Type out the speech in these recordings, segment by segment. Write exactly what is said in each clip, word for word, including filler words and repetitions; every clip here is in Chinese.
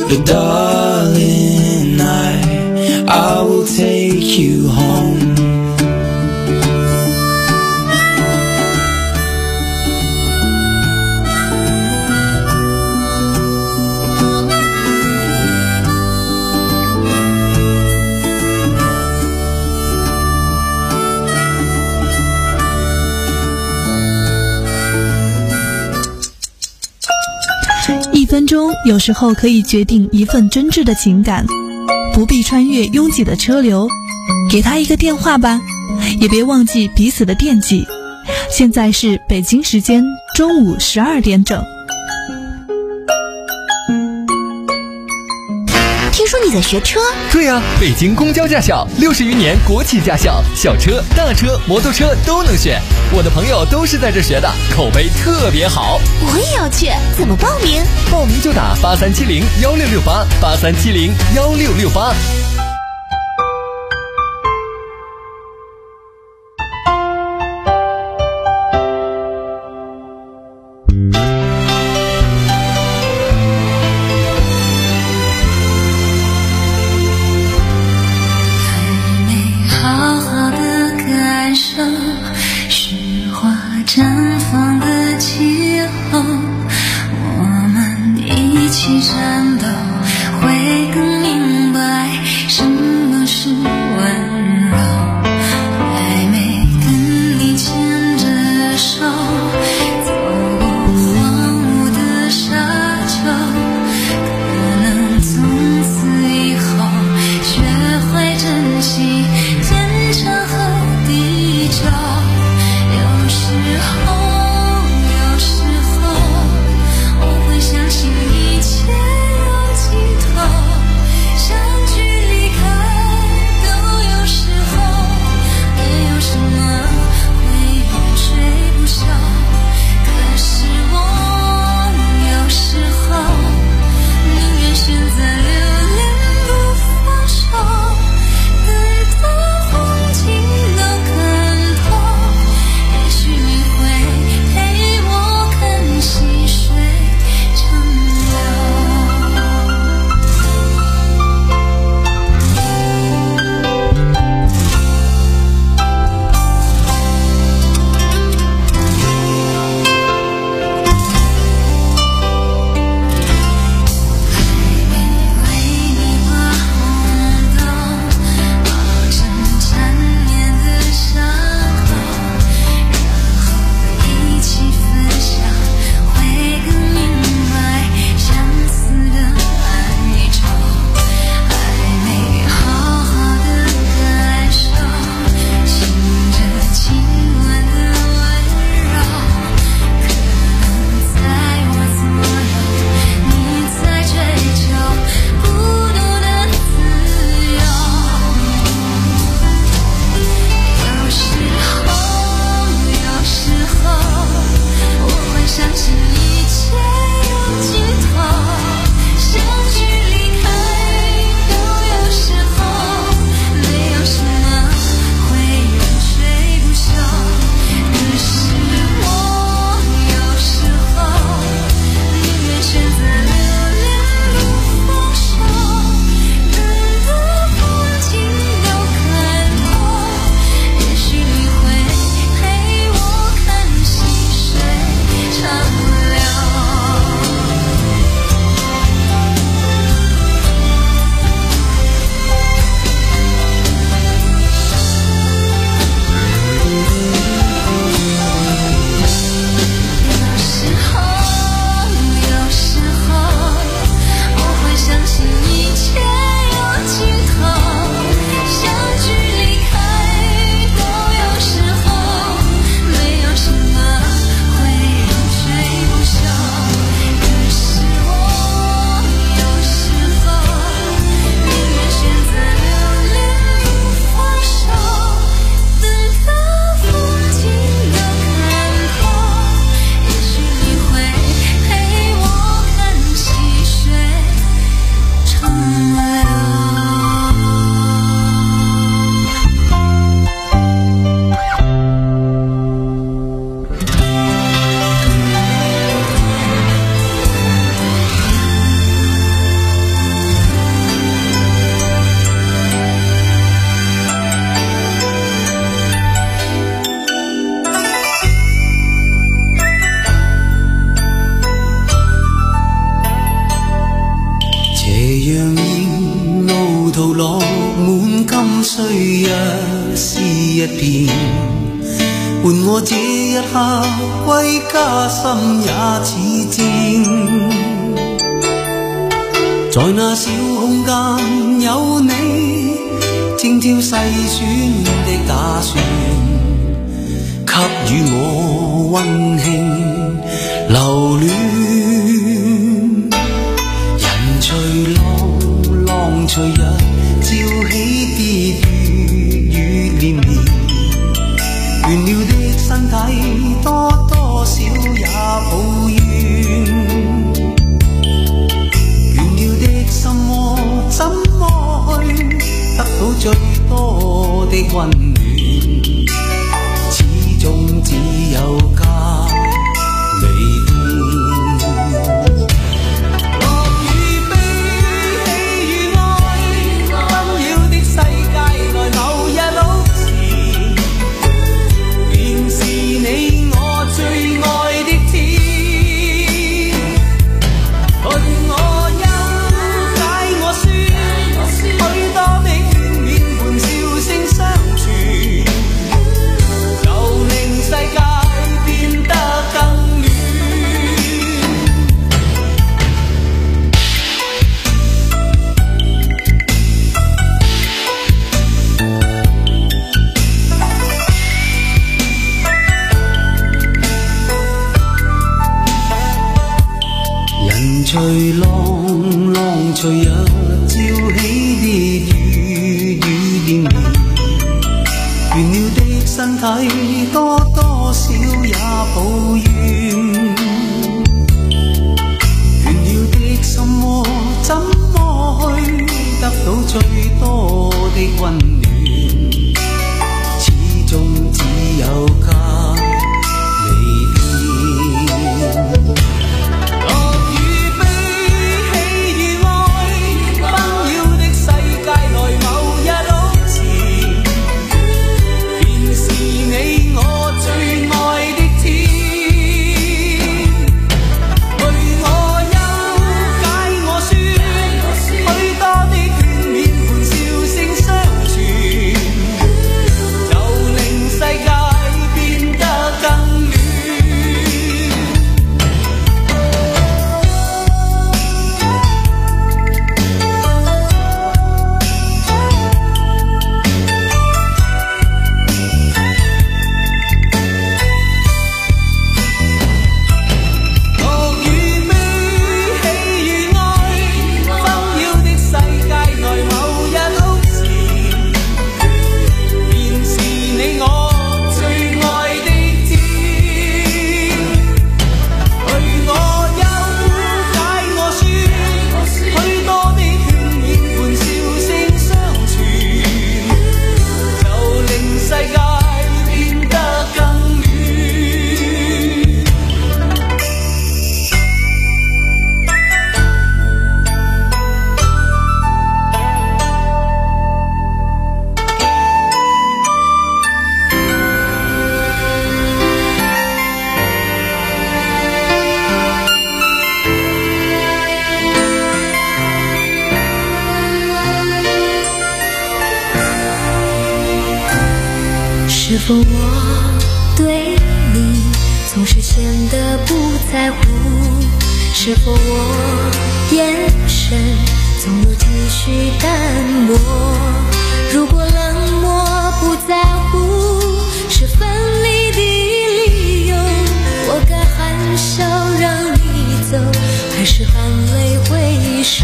But darling, I, I will take you home. 一分钟有时候可以决定一份真挚的情感，不必穿越拥挤的车流，给他一个电话吧，也别忘记彼此的惦记。现在是北京时间中午十二点整。 听说你在学车？ 对呀、啊，北京公交驾校六十余年国企驾校，小车、大车、摩托车都能选。我的朋友都是在这学的，口碑特别好。 我也要去，怎么报名？ 报名就打八三七零幺六六八，八三七零幺六六八。 绽放的气候，我们一起战斗，会更明白什么阳現路途落滿金歲月是一片，伴我這一刻歸家心也似箭。在那小空間有你，精挑細選的打算，給予我溫馨留戀。人隨浪，浪隨日，照起跌雨與連綿。倦了的身體，多多少也抱怨。倦了的心窩，怎麼去得到最多的溫暖？始終只有家未變。樂與悲，喜與愛，紛擾的世界內某日路前，便是你我最愛的天。陪我憂，解我酸，許多的勸勉伴笑聲相傳，就令世界變得更暖。人隨浪，浪隨日，照起烈雨與連綿。倦了的身體，多多少也抱怨。倦了的心窩，怎麼去得到最多的溫暖？始終只有家未變。 是否我对你总是显得不在乎？是否我眼神总有几许淡漠？如果冷漠不在乎是分离的理由，我该含笑让你走，还是含泪回首？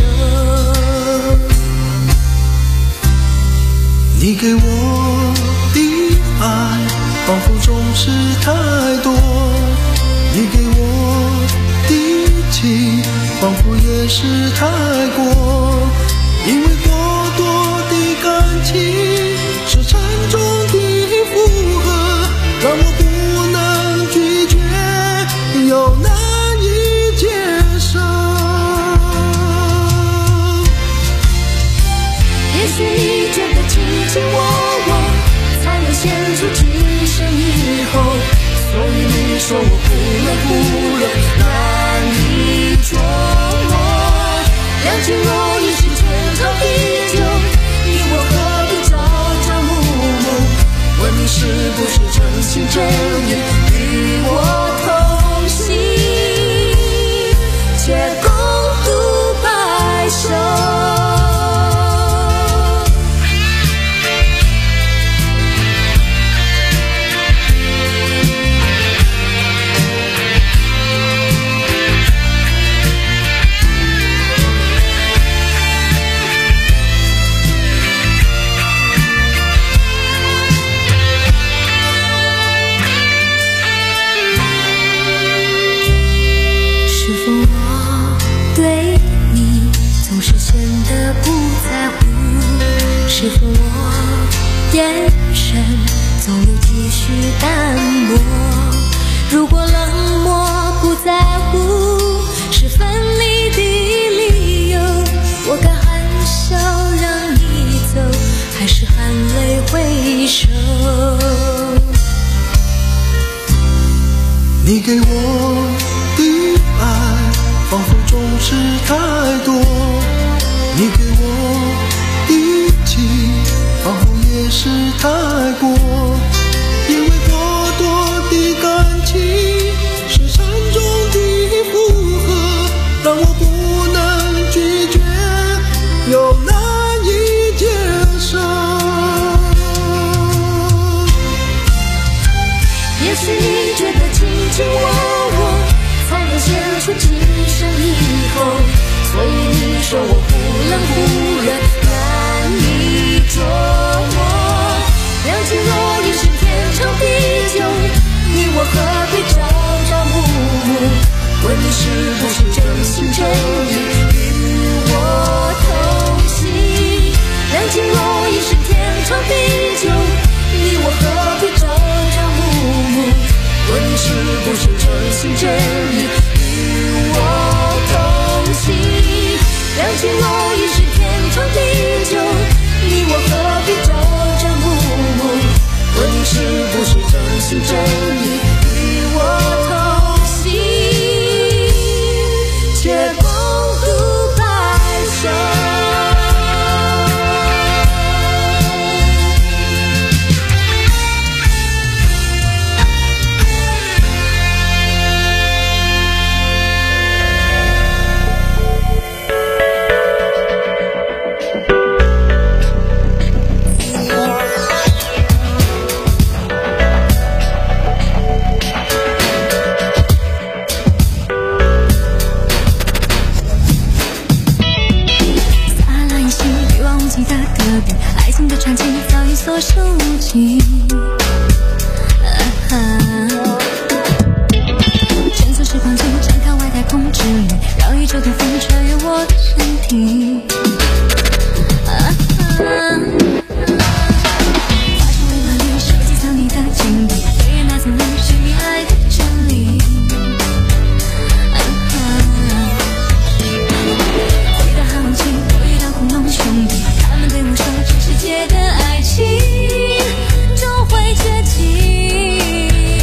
你给我的爱仿佛总是太多，你给我的情仿佛也是太过，因为过多的感情是沉重的负荷，让我不能拒绝又难以接受。 也许你觉得卿卿我我才能显出今生以后，所以你说我哭了哭了难以捉摸，两情若一时正义，与我同行，且共度白首。是否我眼神总有几许淡漠？如果冷漠不在乎是分离的理由，我该含笑让你走，还是含泪挥手？ 你给我的爱仿佛总是太多，你给我仿佛也是太过，因为过多的感情是山中的负荷，让我不能拒绝，又难以接受。 也许你觉得卿卿我我才能显出今生以后，所以你说我不冷不热，难以捉摸。两情若一是天长地久，你我何必朝朝暮暮？问你是不是真心真意与我同行？两情若一是天长地久，你我何必朝朝暮暮？问你是不是真心真意与我同行？两情若一是天长地久，你我何必朝朝暮暮？问你是不是真心真意与我同行，且共度白首。所收集，啊蜷缩时光机，展开外太空之旅，让宇宙的风穿越我的身体。啊发现微波里收集藏你的经历，对于那层冷是你爱的真理。啊回到寒冷期，我遇到恐龙兄弟，他们对我说这世界的爱情终会绝迹。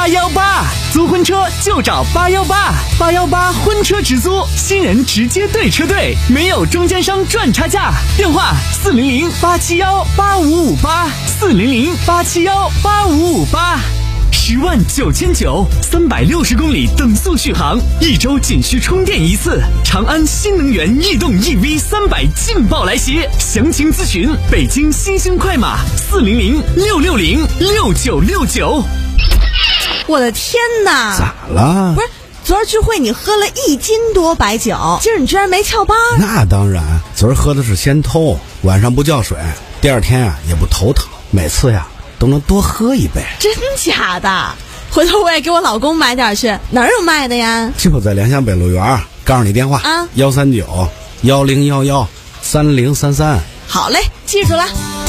八一八，租婚车就找八一八，八一八婚车直租，新人直接对车队，没有中间商赚差价。电话四零零八七幺八五五八，四零零八七幺八五五八。十万九千九，三百六十公里等速续航，一周仅需充电一次。长安新能源逸动 E V 三百劲爆来袭，详情咨询北京新兴快马四零零六六零六九六九。 我的天哪！ 咋了？ 不是，昨儿聚会你喝了一斤多白酒，今儿你居然没翘班？ 那当然，昨儿喝的是仙偷，晚上不叫水，第二天啊也不头疼，每次呀都能多喝一杯。 真假的？回头我也给我老公买点去，哪儿有卖的呀？ 就在联想北路园，告诉你电话啊，幺三九幺零幺幺三零三三。 好嘞，记住了。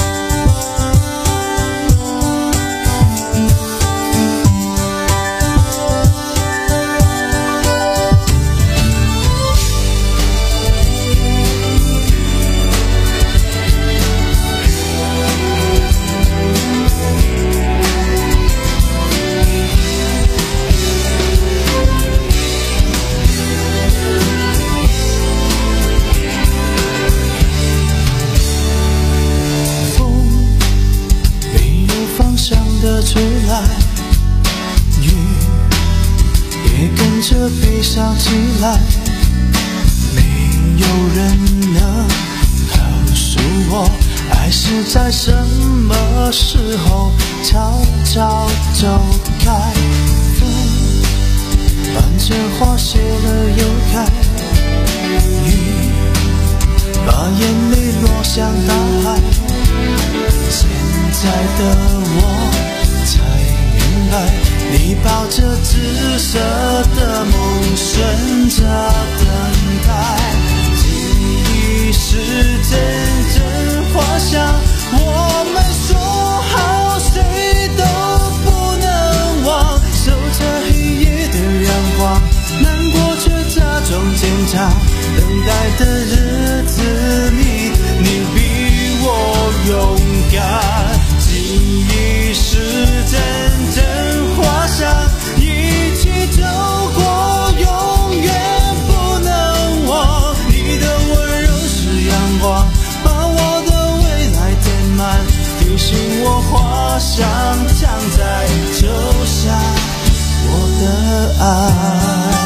吹来，雨也跟着悲伤起来，没有人能告诉我，爱是在什么时候悄悄走开。风伴着花谢了又开，雨把眼泪落向大海，现在的我才明白，你抱着紫色的梦，顺着等待。记忆是阵阵花香，我们说好谁都不能忘。守着黑夜的阳光，难过却假装坚强。等待的日子里，你比我勇敢。是阵阵花香，一起走过，永远不能忘。你的温柔是阳光，把我的未来填满，提醒我花香常在，就像我的爱。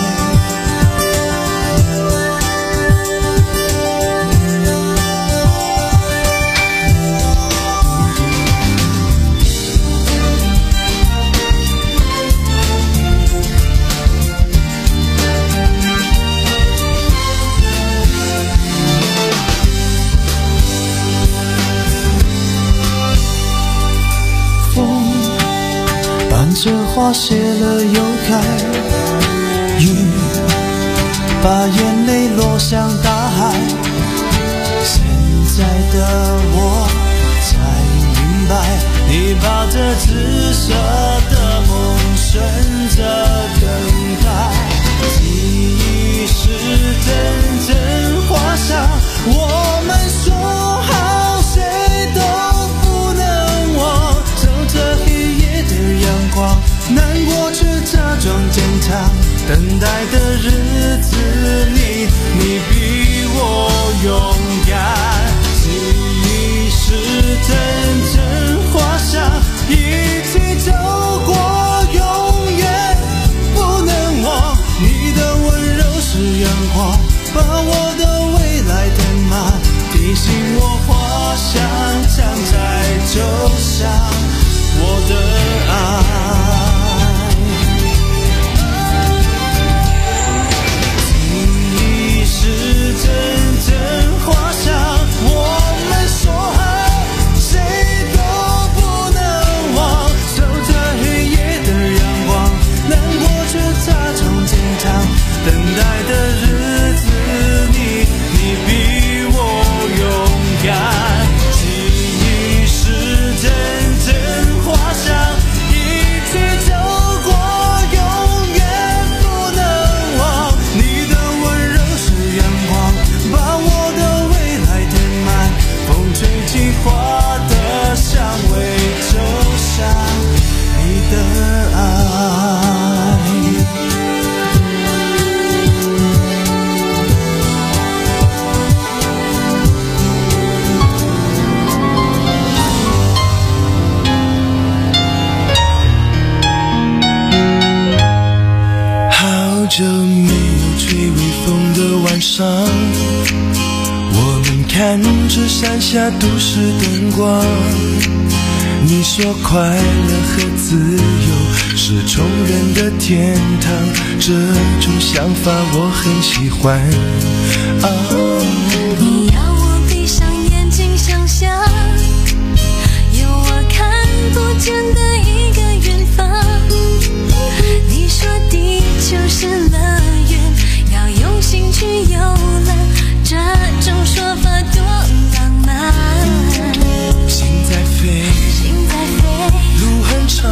这花谢了又开，雨把眼泪落向大海。现在的我才明白，你把这紫色的梦顺着等待。记忆是阵阵花香，我们说好谁都不能忘。守着黑夜的阳光，难过却假装坚强。等待的日子里，你比我勇敢。记忆是阵阵花香，一起走过，永远不能忘。你的温柔是阳光，把我的未来填满，提醒我花香常在，就像我的爱。 上，我们看着山下都市灯光。你说快乐和自由是穷人的天堂，这种想法我很喜欢。哦， 你要我闭上眼睛想象，有我看不见的一个远方。你说地球是乐园，要用心去游览，这种说法多浪漫。 心在飞，路很长，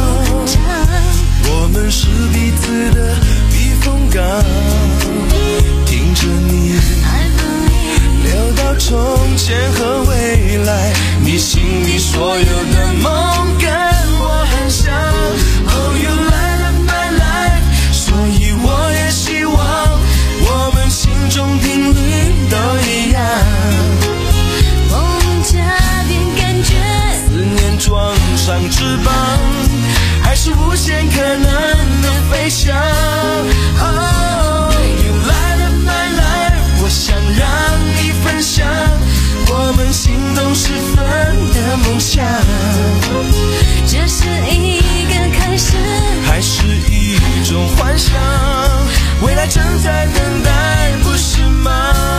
我们是彼此的避风港。听着你聊到从前和未来，你心里所有的梦跟我很像。Oh, you light up my life， 所以我也希望我们心中频率都一样。 梦家变感觉， 思念装上翅膀，还是无限可能的飞翔。Oh, you light up my life， 我想让你分享我们心动时分的梦想。 这是一个开始， 还是一种幻想？未来正在等待，不是吗？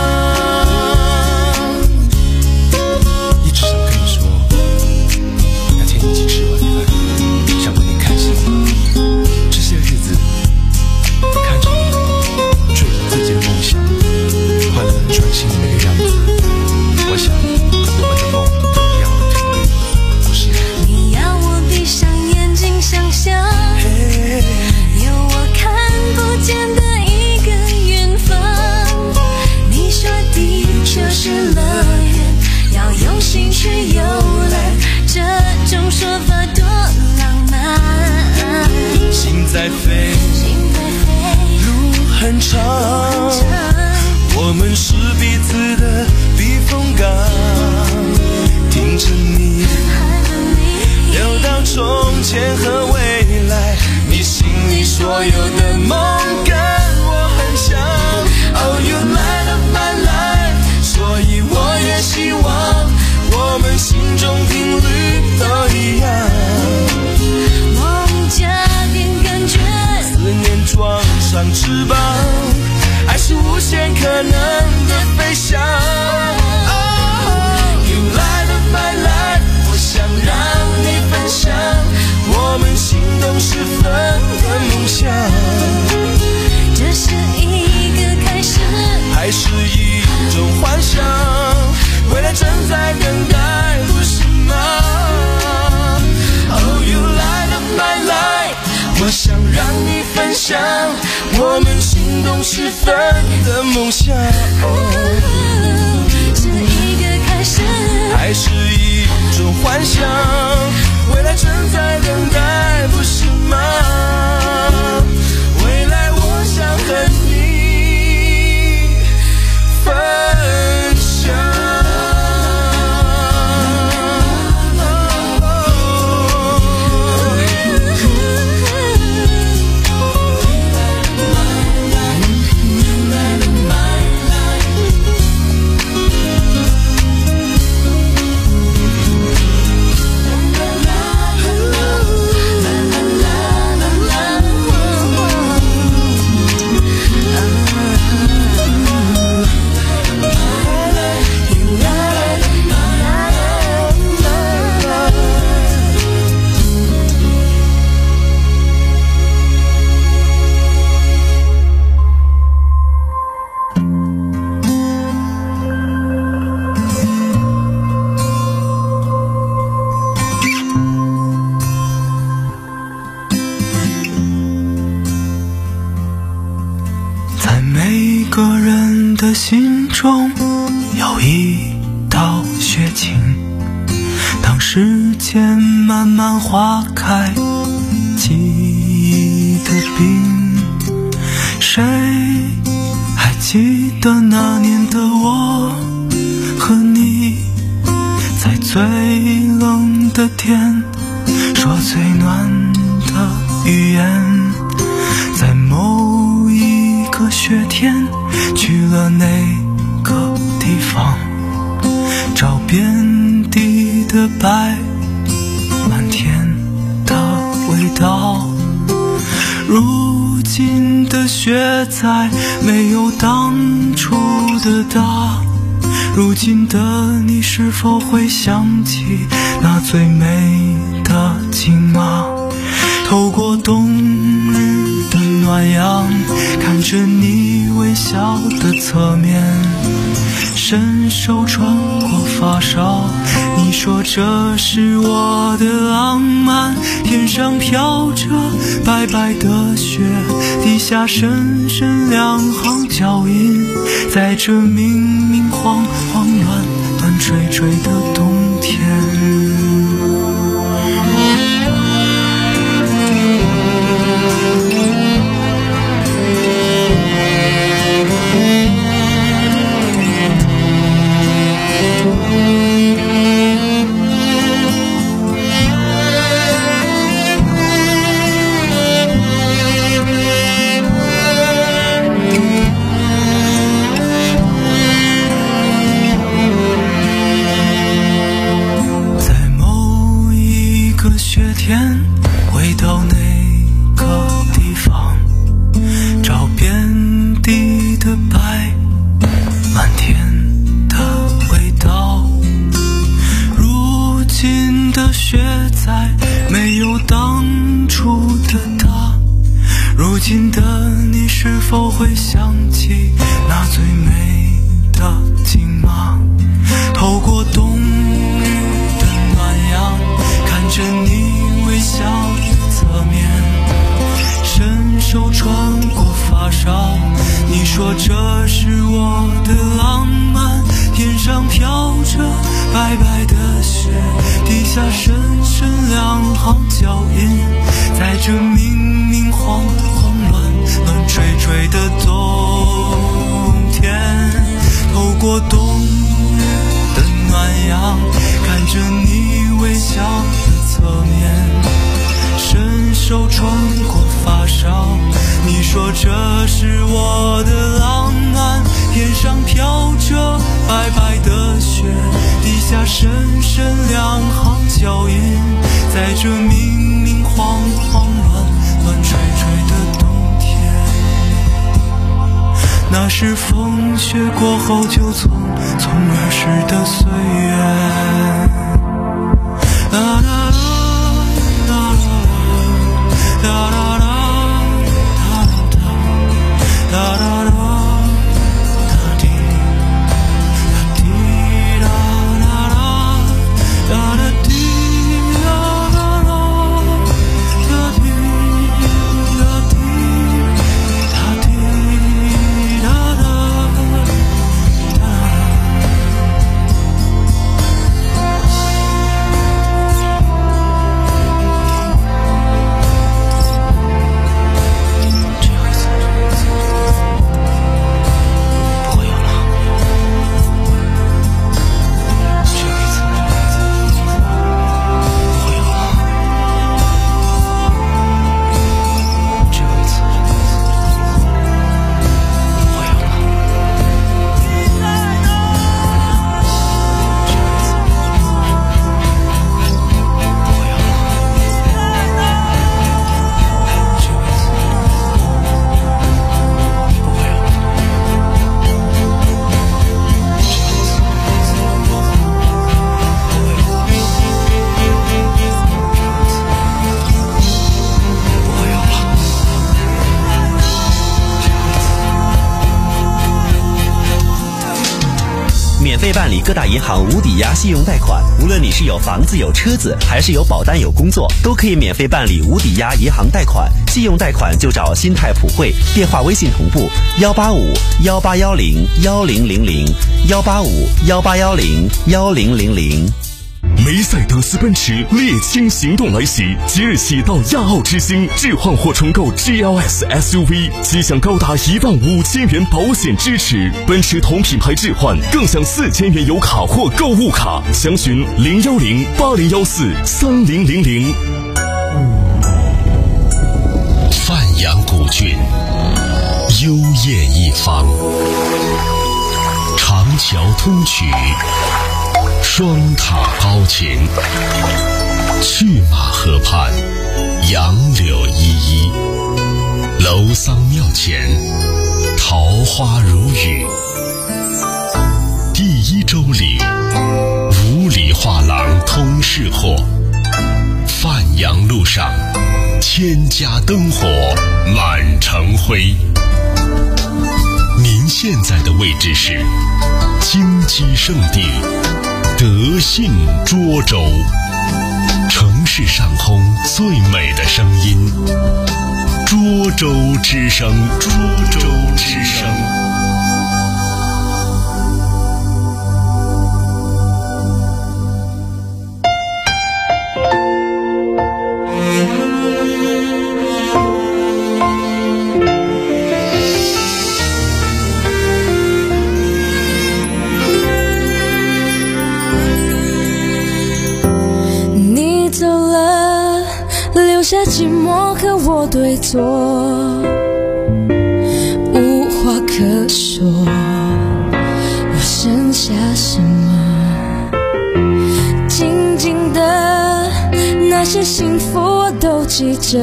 一直想跟你说，那天一起吃晚饭，想问你开心吗？这些日子，我看着你，追逐自己的梦想，快乐专心的那个样子，我想我们的梦都一样的频率，不是吗？ 你要我闭上眼睛想象，有我看不见的一个远方。你说地球是乐园，要用心去游览，这种说法多浪漫。 心在飞，路很长，我们是彼此的避风港。听着你聊到从前和未来，你心里所有的梦跟我很像。Oh, you light up my life， 所以我也希望我们心中频率都一样。 梦家变感觉， 思念装上翅膀，爱是无限可能的飞翔。Oh, you light up my life， 我想让你分享我们心动时分的梦想。 这是一个开始， 还是一种幻想？未来正在等待，不是吗？ Oh, you light up my life， 我想让你分享我们心动时分的梦想。 是一个开始， 还是一种幻想？未来正在等待，不是吗？未来我想和你分享。的心中有一道雪晴，当时间慢慢化开记忆的冰，谁还记得那年的我和你，在最冷的天说最暖的语言，在某一个雪天去了哪个地方，找遍地的白，满天的味道。如今的雪再没有当初的大，如今的你是否会想起那最美的景吗？透过冬日的暖阳，看着你微笑的侧面，伸手穿过发梢，你说这是我的浪漫。天上飘着白白的雪，地下深深两行脚印，在这明明晃晃乱乱垂垂的冬天。回到那个地方，找遍地的白，满天的味道。如今的雪再没有当初的大，如今的你是否会想起那最美的景吗？透过冬日的暖阳，看着你微笑的侧面，伸手穿过发梢，你说这是我的浪漫。天上飘着白白的雪，地下深深两行脚印，在这明明晃晃乱乱垂垂的冬天。透过冬日的暖阳，看着你微笑的侧面，伸手穿过发梢，你说这是我的浪漫。天上飘着白白的雪，地下深深两行脚印，在这明明晃晃乱乱垂垂的冬天。那是风雪过后就匆匆而逝的岁月。啦啦办理各大银行无抵押信用贷款，无论你是有房子有车子，还是有保单有工作，都可以免费办理无抵押银行贷款。信用贷款就找新泰普惠，电话微信同步幺八五幺八幺零幺零零零幺八五幺八幺零幺零零零。 梅赛德斯奔驰猎青行动来袭，即日起到亚奥之星置换或重购 G L S S U V， 即享高达一万五千元保险支持。奔驰同品牌置换更享四千元油卡或购物卡，详询零幺零八零幺四三零零零。 范阳古郡， 幽咽一方。长桥通衢，双塔高擎，去马河畔，杨柳依依。楼桑庙前，桃花如雨。第一周里，五里画廊通市货。范阳路上，千家灯火满城辉。您现在的位置是金鸡圣地德信涿州，城市上空最美的声音，涿州之声，涿州之声。 下寂寞和我对坐，无话可说，我剩下什么？静静的那些幸福我都记着，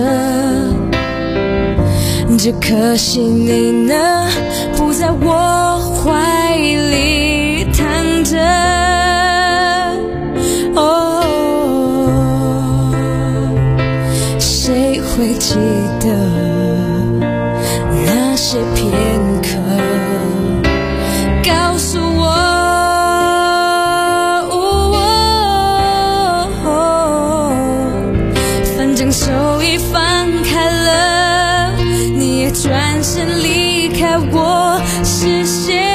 只可惜你呢，不在我怀里躺着。哦，会记得那些片刻，告诉我，哦哦，反正手一放开了，你也转身离开我视线。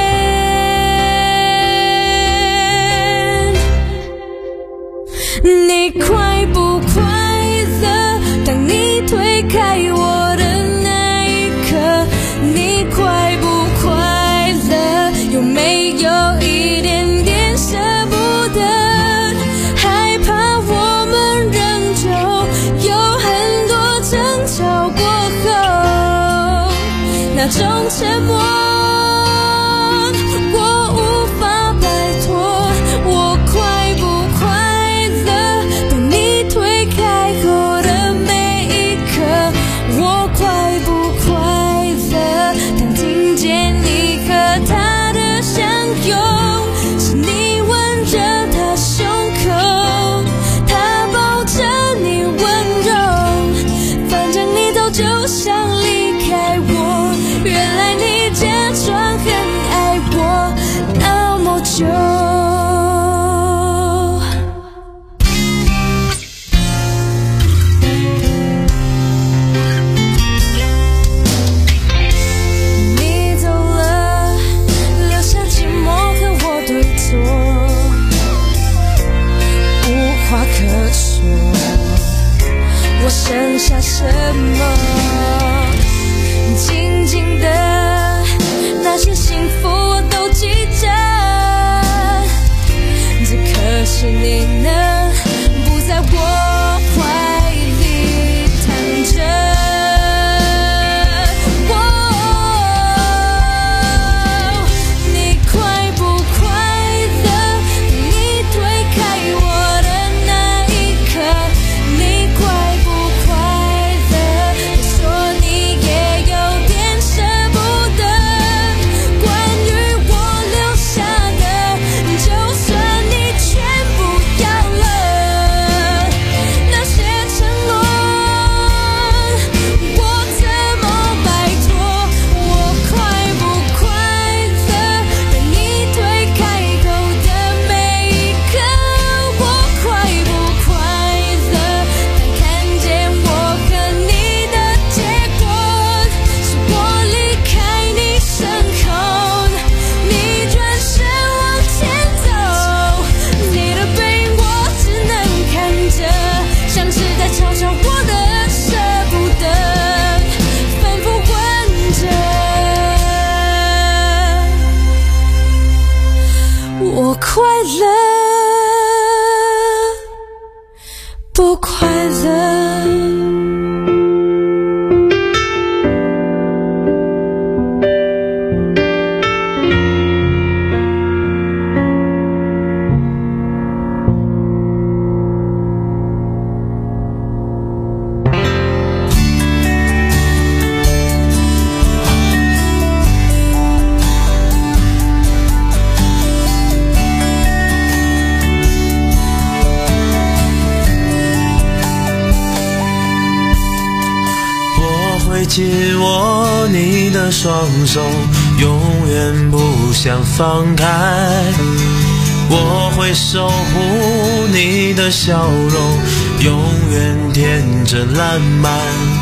你快不快乐？当你推开我的那一刻，你快不快乐？有没有一点点舍不得？害怕我们仍旧有很多争吵过后，那种沉默我无法摆脱。我快不快乐？当你推开后的我快不快乐？当听见你和他的相拥，是你吻着他胸口，他抱着你温柔，反正你早就想离开我，原来你假装很爱我那么久。我剩下什么？静静的那些幸福我都记着，只可惜你呢，不在我怀里躺着。要紧握你的双手，永远不想放开。我会守护你的笑容，永远天真烂漫。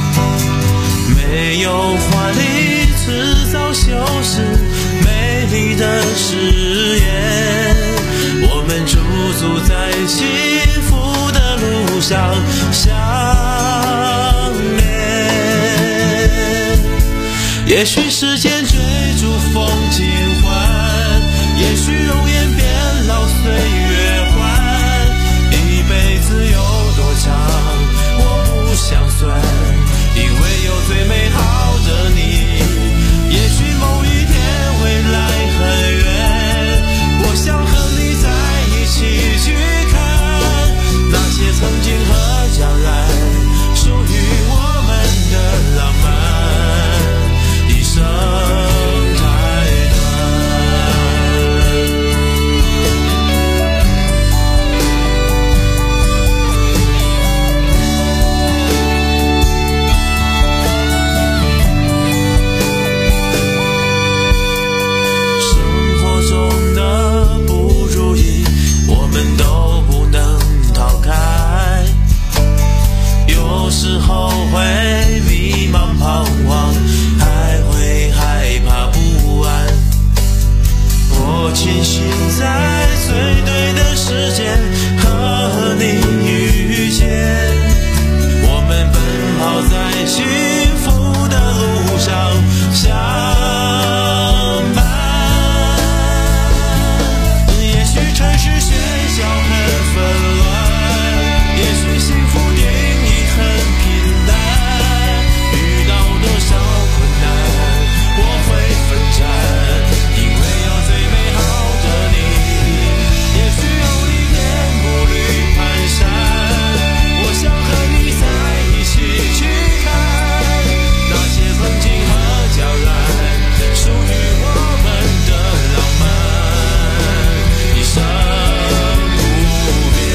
没有华丽辞藻修饰美丽的誓言，我们驻足在幸福的路上相恋。也许时间追逐风景换，也许容颜变老岁月换，一辈子有多长我不想算，因为有最美好的你。也许某一天未来很远，我想和你在一起去看那些曾经和将来属于我们的浪漫，一生太后会迷茫彷徨，还会害怕不安。我庆幸在最对的时间和你遇见，我们奔跑在幸福的路上相伴。也许城市喧嚣很纷乱，也许幸福定义很平淡，遇到多少困难我会奋战，因为有最美好的你。也许有一天步履蹒跚，我想和你在一起去看那些曾经和将来属于我们的浪漫，一生不变。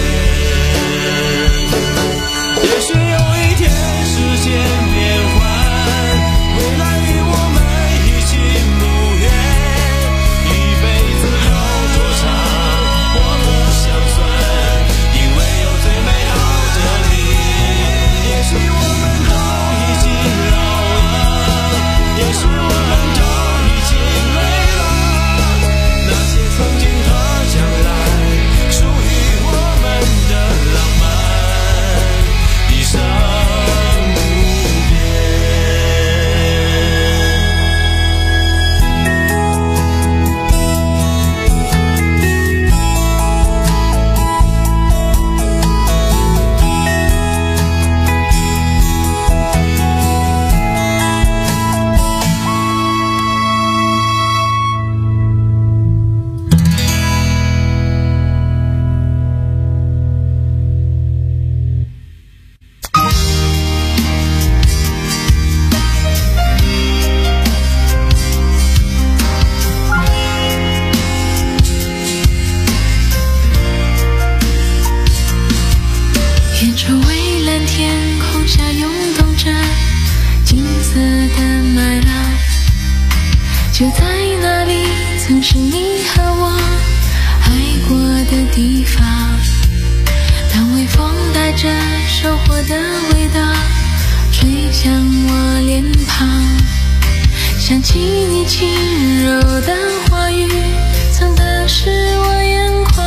也许有一天时间变换，未来与我们已经不远，一辈子有多长我不想算，因为有最美好的你。也许我们都已经老了，也许我们都已经累了，那些曾经和将来属于我们的浪漫，一生不变。 远处蔚蓝天空下涌动着金色的麦浪，就在那里曾是你和我爱过的地方。当微风带着收获的味道吹向我脸庞，想起你轻柔的话语曾打湿我眼眶。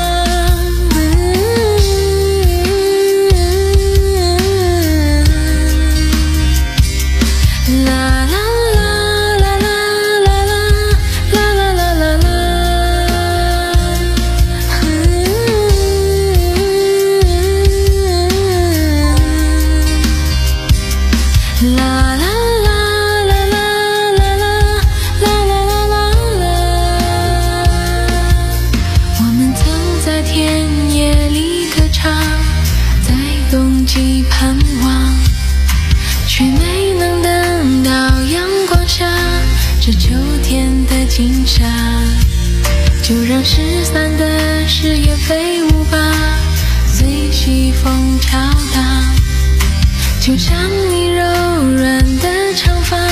就让失散的誓言飞舞吧，随西风飘荡，就像你柔软的长发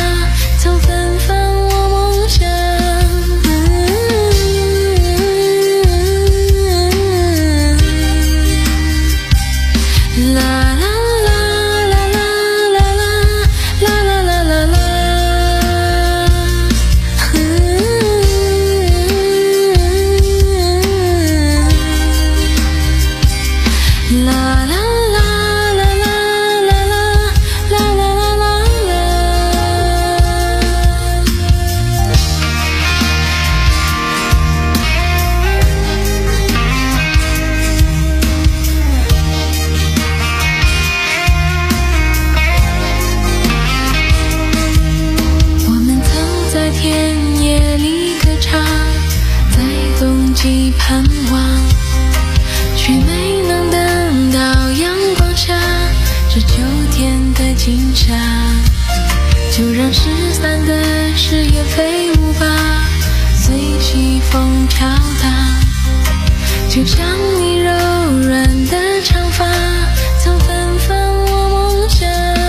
盼望，却没能等到阳光下这秋天的景象。就让失散的誓言飞舞吧，随西风飘荡。就像你柔软的长发，曾芬芳我梦想。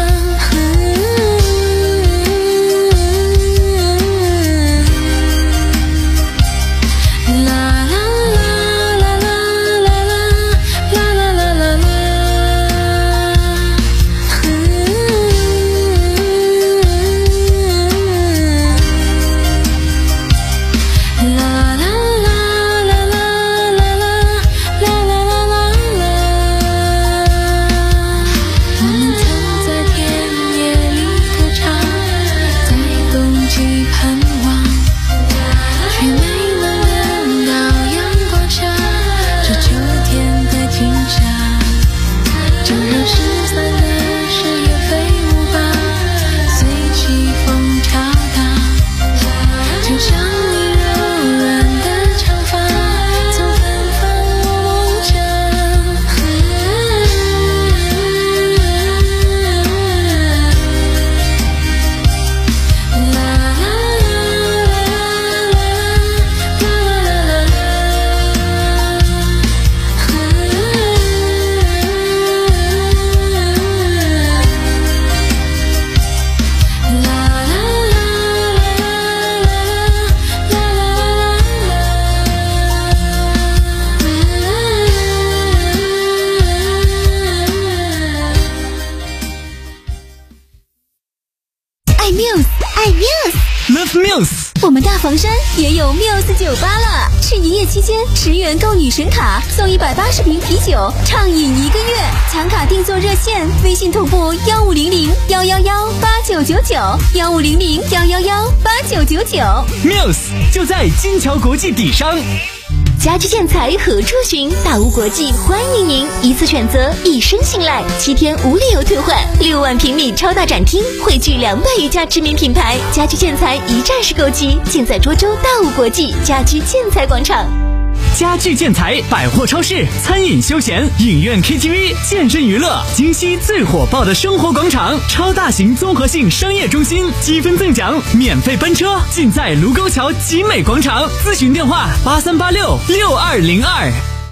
我们大房山也有 Muse 酒吧了，是营业期间十元购女神卡送一百八十瓶啤酒，畅饮一个月。抢卡订座热线：微信同步幺五零零幺幺幺八九九九幺五零零幺幺幺八九九九。 Muse 就在金桥国际底商。 家居建材何处寻？大屋国际欢迎您，一次选择，一生信赖，七天无理由退换，六万平米超大展厅，汇聚两百余家知名品牌，家居建材一站式购机，尽在涿州大屋国际家居建材广场。 家具建材、百货超市、餐饮休闲、影院 K T V、健身娱乐，京西最火爆的生活广场，超大型综合性商业中心，积分赠奖，免费班车，尽在卢沟桥集美广场。咨询电话：八三八六六二零二。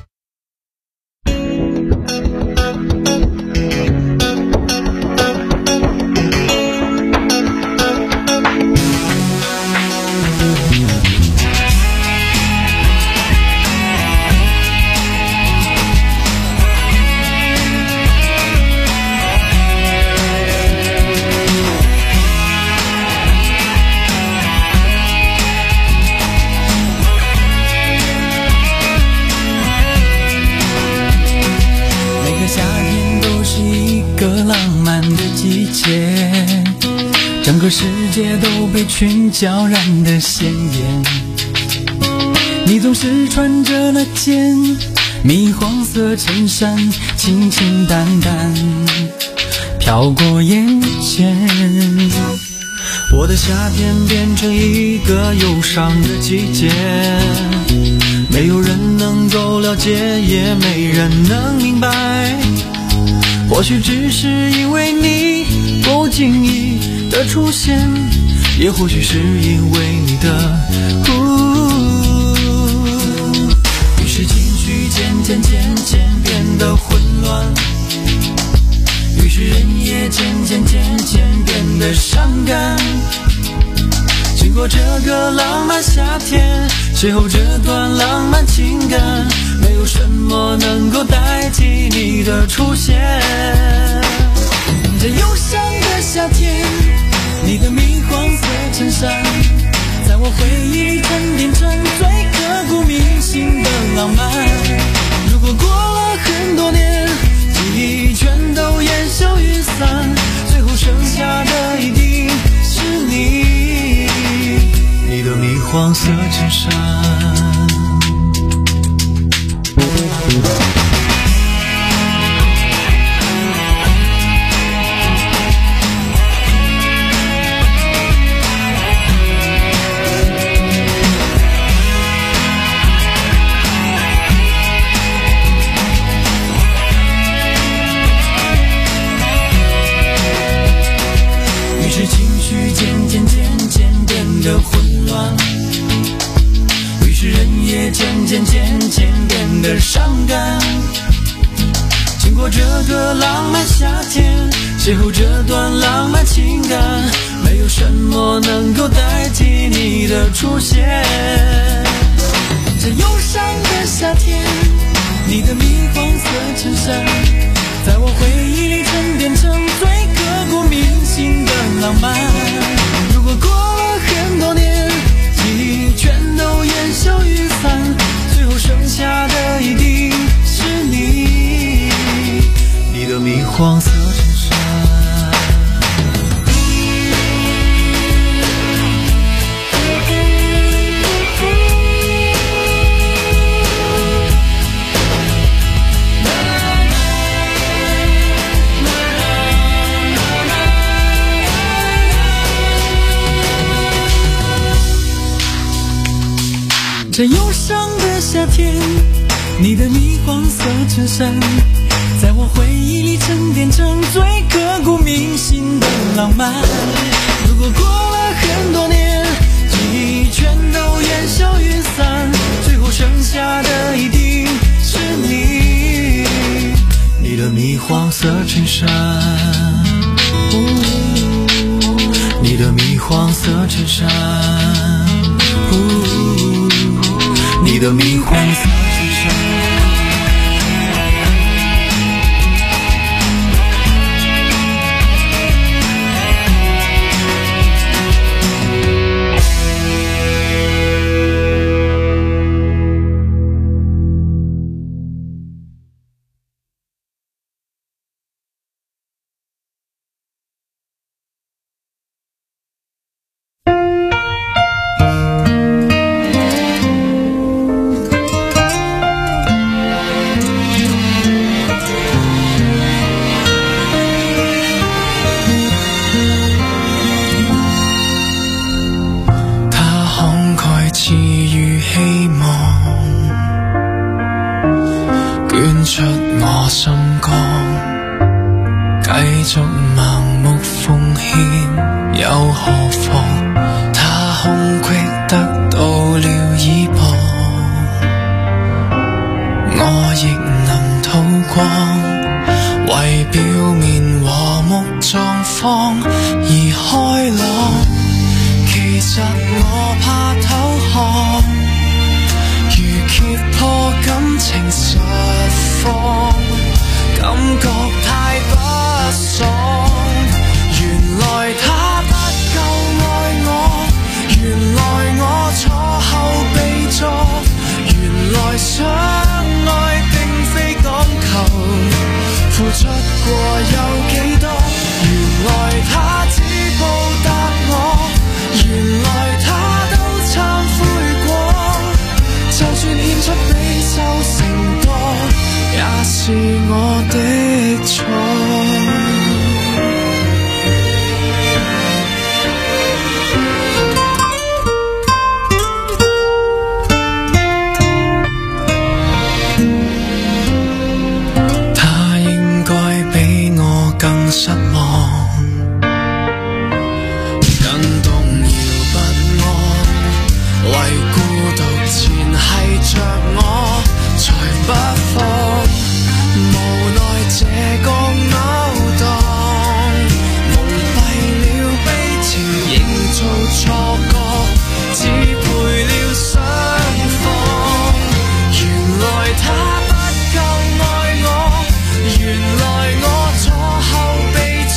整个世界都被群交染得鲜艳，你总是穿着那件米黄色衬衫，清清淡淡飘过眼前。我的夏天变成一个忧伤的季节，没有人能够了解，也没人能明白，或许只是因为你不经意的出现，也或许是因为你的呜，于是情绪渐渐渐渐变得混乱，于是人也渐渐渐渐变得伤感。经过这个浪漫夏天，邂逅这段浪漫情感，没有什么能够代替你的出现。 山，在我回忆里沉淀成最刻骨铭心的浪漫。如果过了很多年，记忆全都烟消云散，最后剩下的一定是你，你的米黄色衬衫。的混乱，于是人也渐渐渐渐变得伤感。经过这个浪漫夏天，邂逅这段浪漫情感，没有什么能够代替你的出现。这忧伤的夏天，你的米黄色衬衫，在我回忆里沉淀成最刻骨铭心的浪漫。如果过了很多年，记忆全都烟消云散，最后剩下的一定是你，你的米黄色衬衫。这忧伤的夏天，你的米黄色衬衫，在我回忆里沉淀成最刻骨铭心的浪漫。如果过了很多年，记忆全都烟消云散，最后剩下的一定是你，你的米黄色衬衫，你的米黄色衬衫，你的米黄色衬衫。 原來我坐後備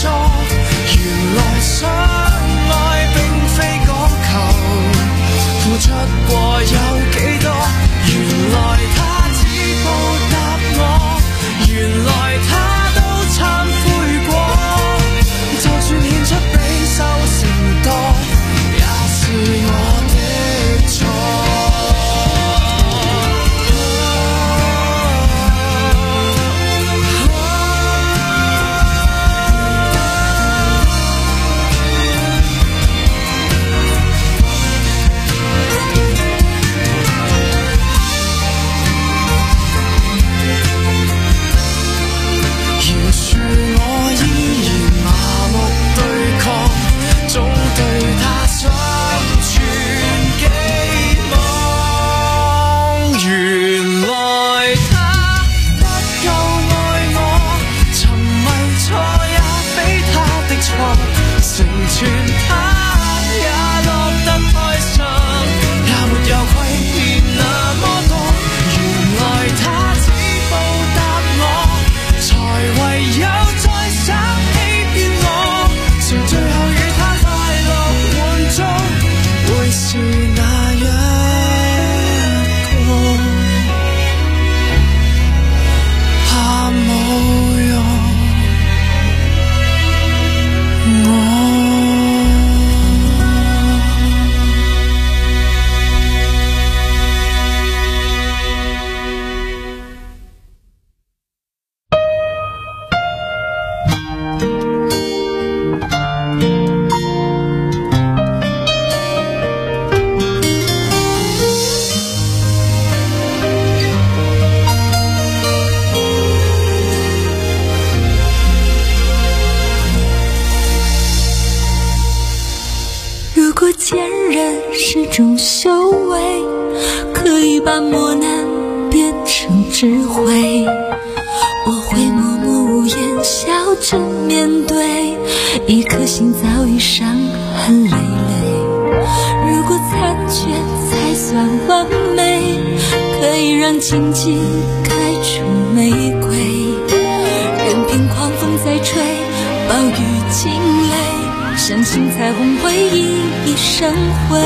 种修为，可以把磨难变成智慧。我会默默无言笑着面对，一颗心早已伤痕累累。如果残缺才算完美，可以让荆棘开出玫瑰。任凭狂风再吹，暴雨惊雷，相信彩虹会熠熠生辉。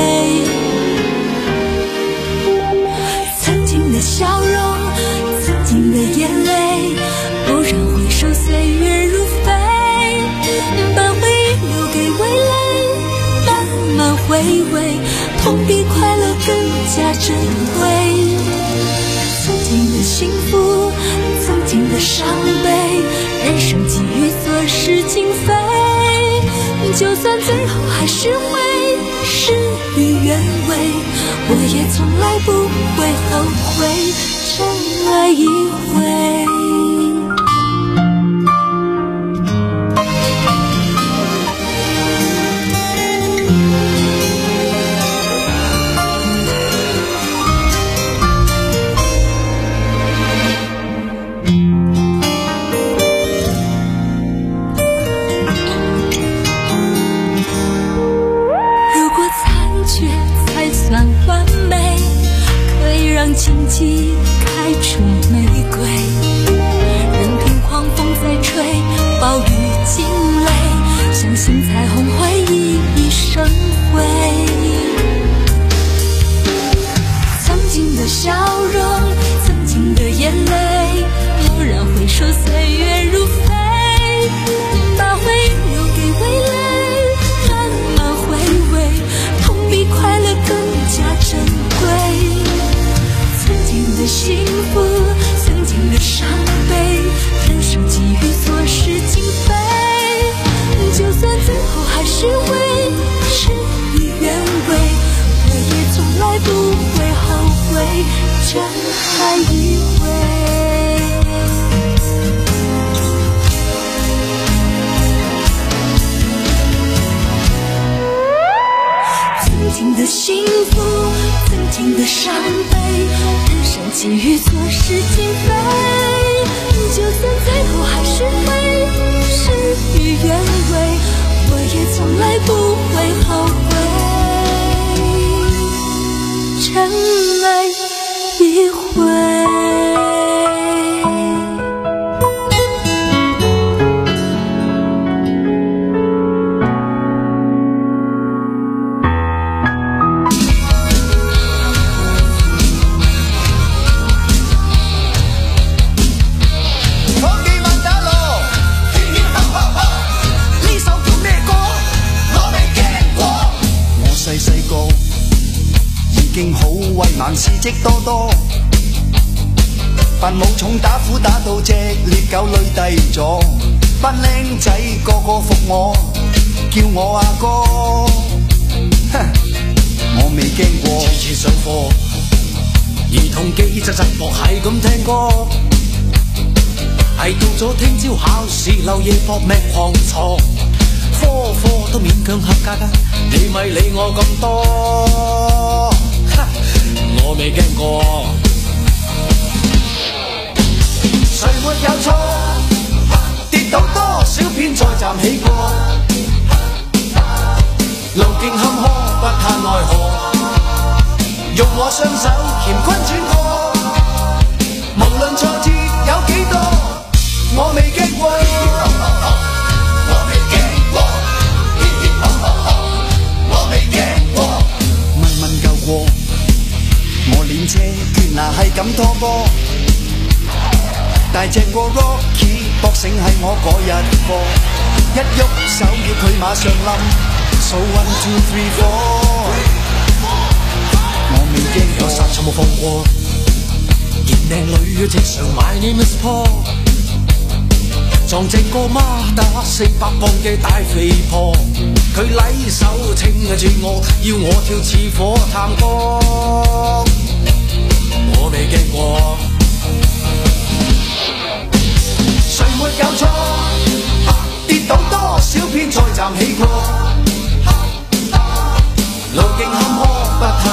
曾经的笑容，曾经的眼泪，不让回首岁月如飞，把回忆留给未来，慢慢回味，痛比快乐更加珍贵。曾经的幸福，曾经的伤悲，人生际遇琐事尽飞，就算最后还是会事与愿违，我也从来不会后悔真爱一回。荆棘开出玫瑰，任凭狂风再吹，暴雨惊雷，相信彩虹会熠熠生辉。曾经的笑容，曾经的眼泪，蓦然回首岁月如飞，把回忆留给未来，慢慢回味，痛比快乐更加珍贵。曾经的幸福，曾经的伤悲，人生际遇琐事尽飞，就算最后还是会事与愿违，我也从来不会后悔真爱一回。曾经的幸福，曾经的伤悲，人生际遇琐事尽飞，就算最后还是会事与愿违，我也从来不会后悔真爱一回。 事迹多多，扮武重打虎打到只猎狗累低咗，班僆仔个个服我，叫我阿哥。我未惊過，次次上課，兒童記就窒幕係咁聽歌，係到咗聽朝考試漏夜搏命狂錯，科科都勉強合格㗎，你咪理我咁多。我未驚過，誰沒有錯？跌倒多少遍再站起過，路徑坎坷不怕奈何，用我雙手乾坤轉過，無論挫折有幾多，我未驚過。我未驚過，我未驚過，問問夠過。我練車拳拿係咁拖波，大隻過 Rocky 搏繩係我嗰日課，一喐手要佢馬上冧，數 one two three four， 我未驚過，殺錯冇放過，見靚女即上 My name is Paul， 撞正個孖打四百磅嘅大肥婆，佢禮手稱住我，要我跳似火炭歌。我未驚過，誰沒有錯？跌倒多少遍再站起過，路徑坎坷不怕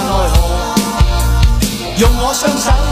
我雙手。